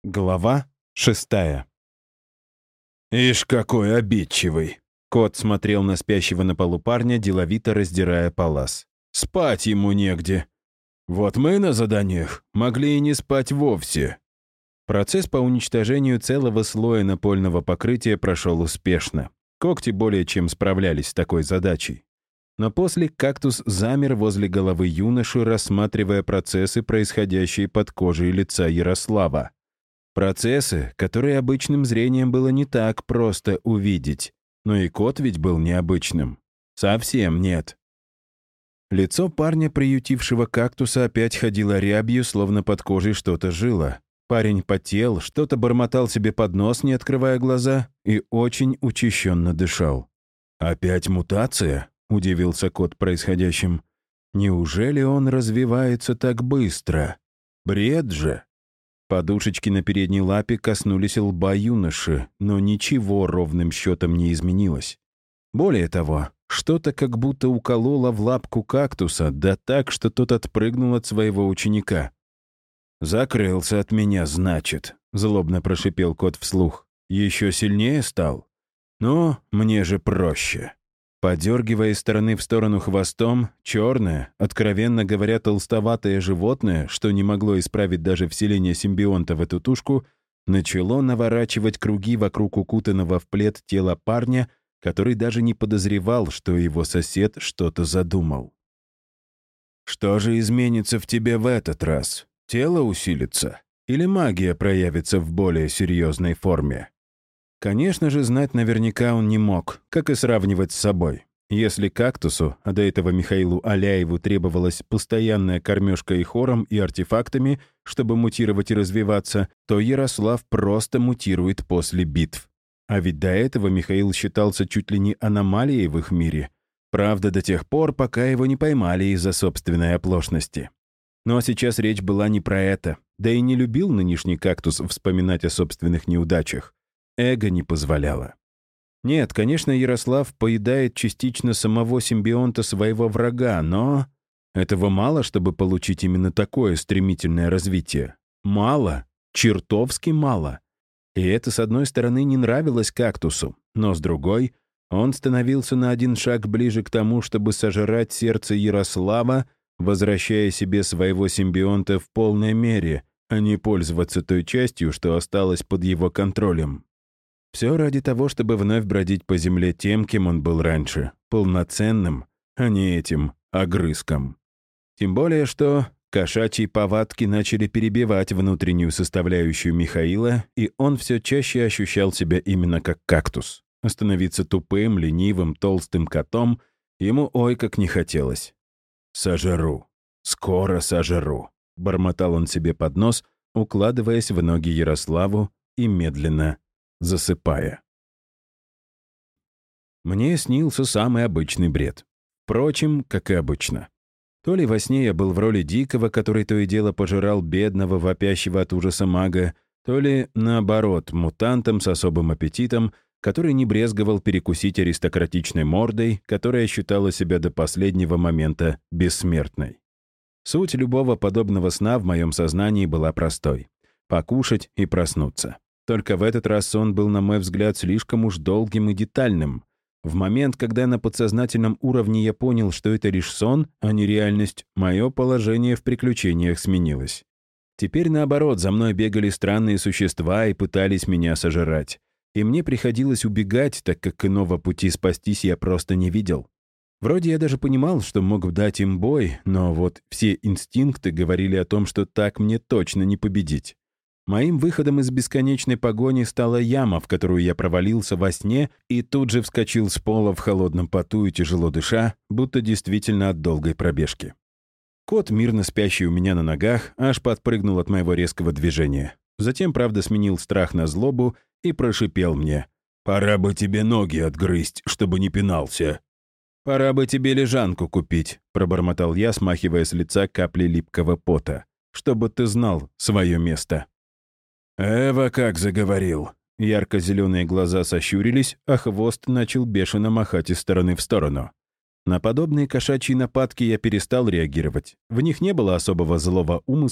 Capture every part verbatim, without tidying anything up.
Глава шестая. «Ишь, какой обидчивый!» Кот смотрел на спящего на полу парня, деловито раздирая палас. «Спать ему негде. Вот мы на заданиях могли и не спать вовсе». Процесс по уничтожению целого слоя напольного покрытия прошел успешно. Когти более чем справлялись с такой задачей. Но после кактус замер возле головы юноши, рассматривая процессы, происходящие под кожей лица Ярослава. Процессы, которые обычным зрением было не так просто увидеть. Но и кот ведь был необычным. Совсем нет. Лицо парня, приютившего кактуса, опять ходило рябью, словно под кожей что-то жило. Парень потел, что-то бормотал себе под нос, не открывая глаза, и очень учащенно дышал. «Опять мутация?» — удивился кот происходящим. «Неужели он развивается так быстро? Бред же!» Подушечки на передней лапе коснулись лба юноши, но ничего ровным счетом не изменилось. Более того, что-то как будто укололо в лапку кактуса, да так, что тот отпрыгнул от своего ученика. «Закрылся от меня, значит», — злобно прошипел кот вслух. «Еще сильнее стал? Ну, мне же проще». Подергивая из стороны в сторону хвостом, черное, откровенно говоря, толстоватое животное, что не могло исправить даже вселение симбионта в эту тушку, начало наворачивать круги вокруг укутанного в плед тела парня, который даже не подозревал, что его сосед что-то задумал. «Что же изменится в тебе в этот раз? Тело усилится? Или магия проявится в более серьезной форме?» Конечно же, знать наверняка он не мог, как и сравнивать с собой. Если кактусу, а до этого Михаилу Аляеву требовалась постоянная кормежка и хором, и артефактами, чтобы мутировать и развиваться, то Ярослав просто мутирует после битв. А ведь до этого Михаил считался чуть ли не аномалией в их мире. Правда, до тех пор, пока его не поймали из-за собственной оплошности. Но сейчас речь была не про это, да и не любил нынешний кактус вспоминать о собственных неудачах. Эго не позволяло. Нет, конечно, Ярослав поедает частично самого симбионта своего врага, но этого мало, чтобы получить именно такое стремительное развитие. Мало, чертовски мало. И это, с одной стороны, не нравилось кактусу, но с другой, он становился на один шаг ближе к тому, чтобы сожрать сердце Ярослава, возвращая себе своего симбионта в полной мере, а не пользоваться той частью, что осталась под его контролем. Все ради того, чтобы вновь бродить по земле тем, кем он был раньше, полноценным, а не этим огрызком. Тем более, что кошачьи повадки начали перебивать внутреннюю составляющую Михаила, и он все чаще ощущал себя именно как кактус. Остановиться тупым, ленивым, толстым котом ему ой как не хотелось. «Сожру, скоро сожру», — бормотал он себе под нос, укладываясь в ноги Ярославу и медленно засыпая. Мне снился самый обычный бред. Впрочем, как и обычно. То ли во сне я был в роли дикого, который то и дело пожирал бедного, вопящего от ужаса мага, то ли, наоборот, мутантом с особым аппетитом, который не брезговал перекусить аристократичной мордой, которая считала себя до последнего момента бессмертной. Суть любого подобного сна в моем сознании была простой — покушать и проснуться. Только в этот раз сон был, на мой взгляд, слишком уж долгим и детальным. В момент, когда на подсознательном уровне я понял, что это лишь сон, а не реальность, мое положение в приключениях сменилось. Теперь, наоборот, за мной бегали странные существа и пытались меня сожрать. И мне приходилось убегать, так как иного пути спастись я просто не видел. Вроде я даже понимал, что мог дать им бой, но вот все инстинкты говорили о том, что так мне точно не победить. Моим выходом из бесконечной погони стала яма, в которую я провалился во сне и тут же вскочил с пола в холодном поту и тяжело дыша, будто действительно от долгой пробежки. Кот, мирно спящий у меня на ногах, аж подпрыгнул от моего резкого движения. Затем, правда, сменил страх на злобу и прошипел мне: «Пора бы тебе ноги отгрызть, чтобы не пинался». «Пора бы тебе лежанку купить», — пробормотал я, смахивая с лица капли липкого пота, «чтобы ты знал свое место». «Эва как заговорил!» Ярко-зеленые глаза сощурились, а хвост начал бешено махать из стороны в сторону. На подобные кошачьи нападки я перестал реагировать. В них не было особого злого умысла,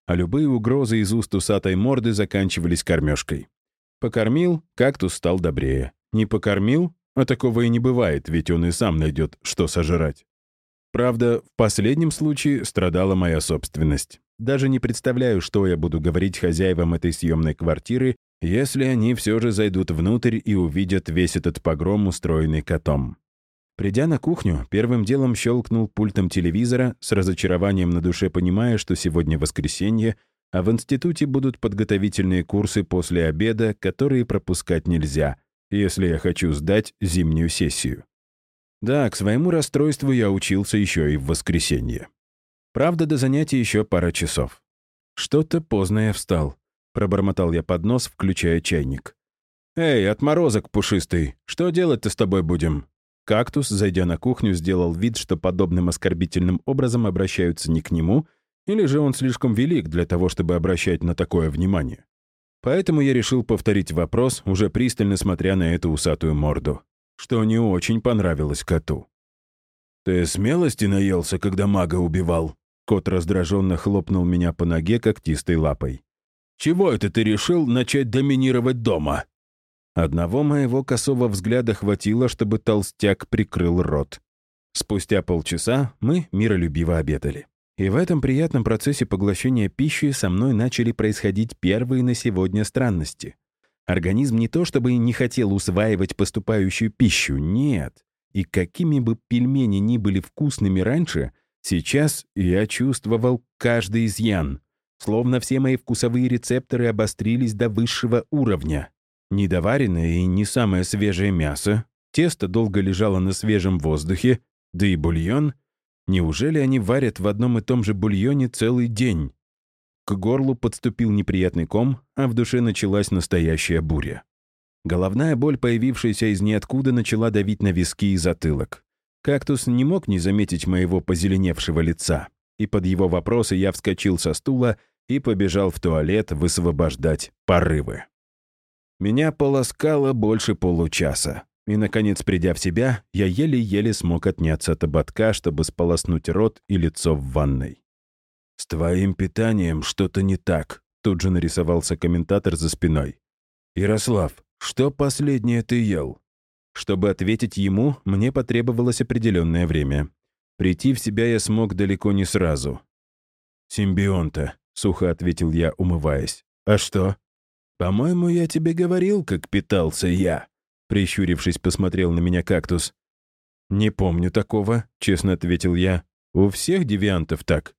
а любые угрозы из уст усатой морды заканчивались кормежкой. Покормил, кактус стал добрее. Не покормил, а такого и не бывает, ведь он и сам найдет, что сожрать. Правда, в последнем случае страдала моя собственность. Даже не представляю, что я буду говорить хозяевам этой съемной квартиры, если они все же зайдут внутрь и увидят весь этот погром, устроенный котом. Придя на кухню, первым делом щелкнул пультом телевизора, с разочарованием на душе понимая, что сегодня воскресенье, а в институте будут подготовительные курсы после обеда, которые пропускать нельзя, если я хочу сдать зимнюю сессию. Да, к своему расстройству я учился еще и в воскресенье. Правда, до занятий еще пара часов. Что-то поздно я встал. Пробормотал я под нос, включая чайник. «Эй, отморозок пушистый, что делать-то с тобой будем?» Кактус, зайдя на кухню, сделал вид, что подобным оскорбительным образом обращаются не к нему, или же он слишком велик для того, чтобы обращать на такое внимание. Поэтому я решил повторить вопрос, уже пристально смотря на эту усатую морду, что не очень понравилось коту. «Ты смелости наелся, когда мага убивал?» Кот раздраженно хлопнул меня по ноге когтистой лапой. «Чего это ты решил начать доминировать дома?» Одного моего косого взгляда хватило, чтобы толстяк прикрыл рот. Спустя полчаса мы миролюбиво обедали. И в этом приятном процессе поглощения пищи со мной начали происходить первые на сегодня странности. Организм не то чтобы не хотел усваивать поступающую пищу, нет. И какими бы пельмени ни были вкусными раньше, сейчас я чувствовал каждый изъян. Словно все мои вкусовые рецепторы обострились до высшего уровня. Недоваренное и не самое свежее мясо, тесто долго лежало на свежем воздухе, да и бульон. Неужели они варят в одном и том же бульоне целый день? К горлу подступил неприятный ком, а в душе началась настоящая буря. Головная боль, появившаяся из ниоткуда, начала давить на виски и затылок. Кактус не мог не заметить моего позеленевшего лица, и под его вопросы я вскочил со стула и побежал в туалет высвобождать порывы. Меня полоскало больше получаса. И, наконец, придя в себя, я еле-еле смог отняться от ободка, чтобы сполоснуть рот и лицо в ванной. «С твоим питанием что-то не так», — тут же нарисовался комментатор за спиной. «Ярослав, что последнее ты ел?» Чтобы ответить ему, мне потребовалось определенное время. Прийти в себя я смог далеко не сразу. «Симбионта», — сухо ответил я, умываясь. «А что?» «По-моему, я тебе говорил, как питался я», — прищурившись, посмотрел на меня кактус. «Не помню такого», — честно ответил я. «У всех девиантов так».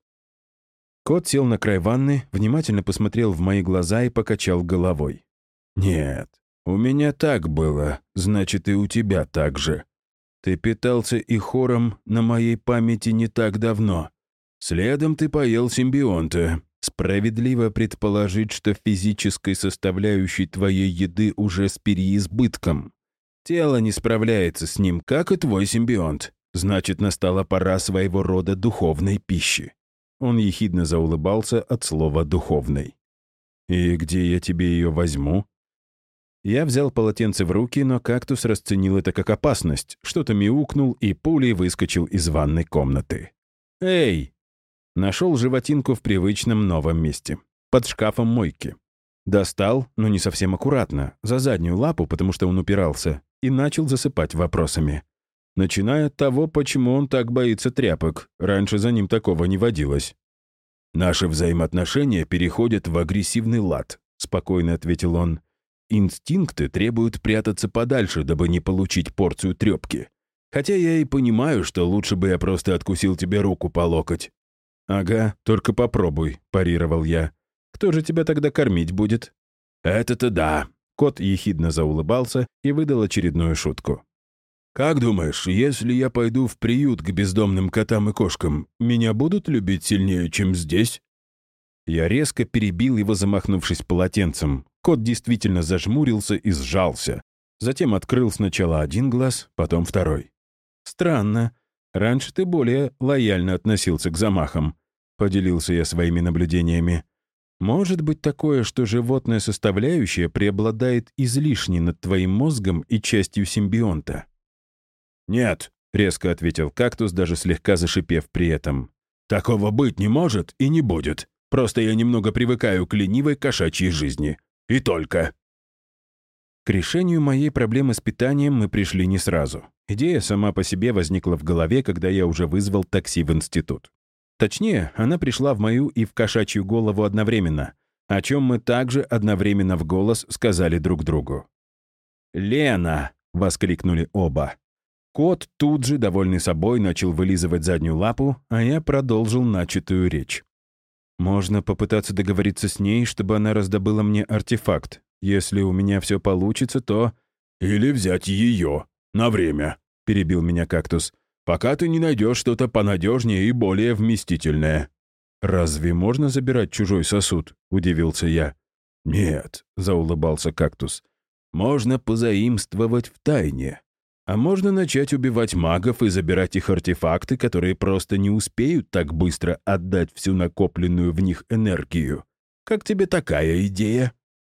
Кот сел на край ванны, внимательно посмотрел в мои глаза и покачал головой. «Нет, у меня так было, значит, и у тебя так же. Ты питался и хором на моей памяти не так давно. Следом ты поел симбионта. Справедливо предположить, что физической составляющей твоей еды уже с переизбытком. Тело не справляется с ним, как и твой симбионт. Значит, настала пора своего рода духовной пищи». Он ехидно заулыбался от слова «духовной». «И где я тебе ее возьму?» Я взял полотенце в руки, но кактус расценил это как опасность, что-то мяукнул и пулей выскочил из ванной комнаты. «Эй!» Нашел животинку в привычном новом месте, под шкафом мойки. Достал, но не совсем аккуратно, за заднюю лапу, потому что он упирался, и начал засыпать вопросами. Начиная от того, почему он так боится тряпок. Раньше за ним такого не водилось. «Наши взаимоотношения переходят в агрессивный лад», — спокойно ответил он. «Инстинкты требуют прятаться подальше, дабы не получить порцию трепки. Хотя я и понимаю, что лучше бы я просто откусил тебе руку по локоть». «Ага, только попробуй», — парировал я. «Кто же тебя тогда кормить будет?» «Это-то да», — кот ехидно заулыбался и выдал очередную шутку. «Как думаешь, если я пойду в приют к бездомным котам и кошкам, меня будут любить сильнее, чем здесь?» Я резко перебил его, замахнувшись полотенцем. Кот действительно зажмурился и сжался. Затем открыл сначала один глаз, потом второй. «Странно. Раньше ты более лояльно относился к замахам», — поделился я своими наблюдениями. «Может быть такое, что животная составляющая преобладает излишне над твоим мозгом и частью симбионта?» «Нет», — резко ответил кактус, даже слегка зашипев при этом. «Такого быть не может и не будет. Просто я немного привыкаю к ленивой кошачьей жизни. И только». К решению моей проблемы с питанием мы пришли не сразу. Идея сама по себе возникла в голове, когда я уже вызвал такси в институт. Точнее, она пришла в мою и в кошачью голову одновременно, о чем мы также одновременно в голос сказали друг другу. «Лена!» — воскликнули оба. Кот тут же, довольный собой, начал вылизывать заднюю лапу, а я продолжил начатую речь. «Можно попытаться договориться с ней, чтобы она раздобыла мне артефакт. Если у меня все получится, то...» «Или взять ее. На время», — перебил меня кактус. «Пока ты не найдешь что-то понадежнее и более вместительное». «Разве можно забирать чужой сосуд?» — удивился я. «Нет», — заулыбался кактус. «Можно позаимствовать в тайне. А можно начать убивать магов и забирать их артефакты, которые просто не успеют так быстро отдать всю накопленную в них энергию. Как тебе такая идея?»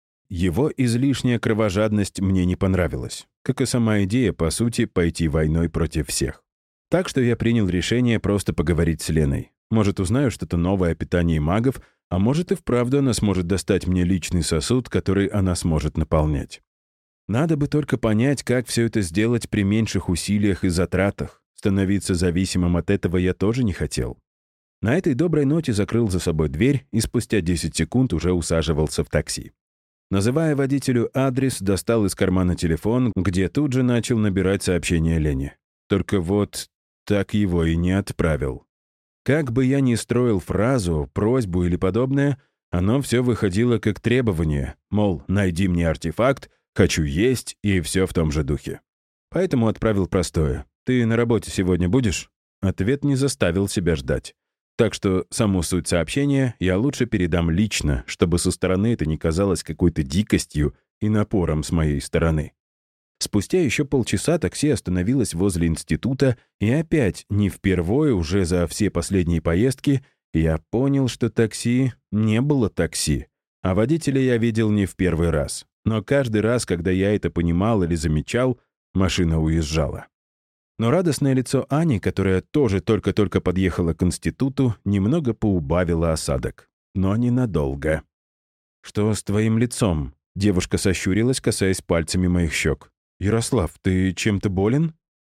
Его излишняя кровожадность мне не понравилась, как и сама идея, по сути, пойти войной против всех. Так что я принял решение просто поговорить с Леной. Может, узнаю что-то новое о питании магов, а может и вправду она сможет достать мне личный сосуд, который она сможет наполнять. Надо бы только понять, как все это сделать при меньших усилиях и затратах. Становиться зависимым от этого я тоже не хотел. На этой доброй ноте закрыл за собой дверь и спустя десять секунд уже усаживался в такси. Называя водителю адрес, достал из кармана телефон, где тут же начал набирать сообщение Лене. Только вот так его и не отправил. Как бы я ни строил фразу, просьбу или подобное, оно все выходило как требование, мол, найди мне артефакт, хочу есть и все в том же духе. Поэтому отправил простое. «Ты на работе сегодня будешь?» Ответ не заставил себя ждать. Так что саму суть сообщения я лучше передам лично, чтобы со стороны это не казалось какой-то дикостью и напором с моей стороны. Спустя еще полчаса такси остановилось возле института, и опять, не впервые уже за все последние поездки, я понял, что такси не было такси, а водителя я видел не в первый раз. Но каждый раз, когда я это понимал или замечал, машина уезжала. Но радостное лицо Ани, которая тоже только-только подъехала к институту, немного поубавило осадок. Но ненадолго. «Что с твоим лицом?» Девушка сощурилась, касаясь пальцами моих щек. «Ярослав, ты чем-то болен?»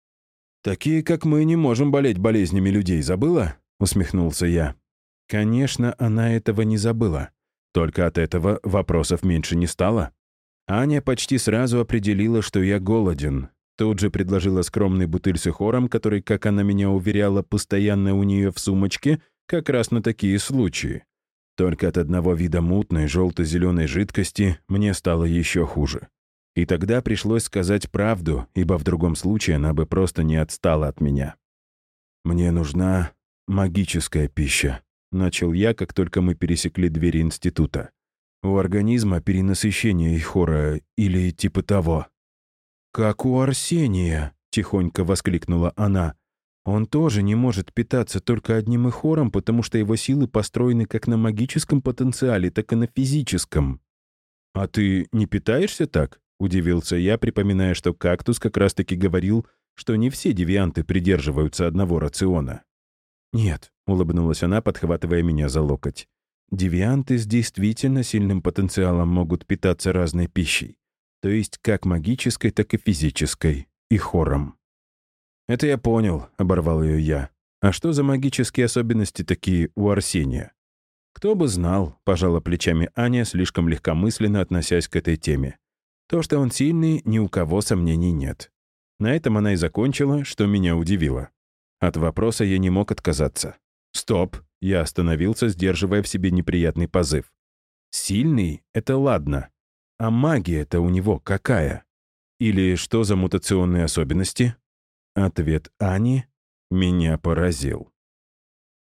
«Такие, как мы, не можем болеть болезнями людей, забыла?» Усмехнулся я. Конечно, она этого не забыла. Только от этого вопросов меньше не стало. Аня почти сразу определила, что я голоден. Тут же предложила скромный бутыль с ихором, который, как она меня уверяла, постоянно у нее в сумочке, как раз на такие случаи. Только от одного вида мутной желто-зеленой жидкости мне стало еще хуже. И тогда пришлось сказать правду, ибо в другом случае она бы просто не отстала от меня. «Мне нужна магическая пища», — начал я, как только мы пересекли двери института. «У организма перенасыщение ихора или типа того». «Как у Арсения», — тихонько воскликнула она. «Он тоже не может питаться только одним ихором, потому что его силы построены как на магическом потенциале, так и на физическом». «А ты не питаешься так?» — удивился я, припоминая, что кактус как раз-таки говорил, что не все девианты придерживаются одного рациона. «Нет», — улыбнулась она, подхватывая меня за локоть. «Девианты с действительно сильным потенциалом могут питаться разной пищей. То есть как магической, так и физической, и хором». «Это я понял», — оборвал ее я. «А что за магические особенности такие у Арсения?» «Кто бы знал», — пожала плечами Аня, слишком легкомысленно относясь к этой теме. «То, что он сильный, ни у кого сомнений нет». На этом она и закончила, что меня удивило. От вопроса я не мог отказаться. «Стоп!» — я остановился, сдерживая в себе неприятный позыв. «Сильный — это ладно. А магия-то у него какая? Или что за мутационные особенности?» Ответ Ани меня поразил.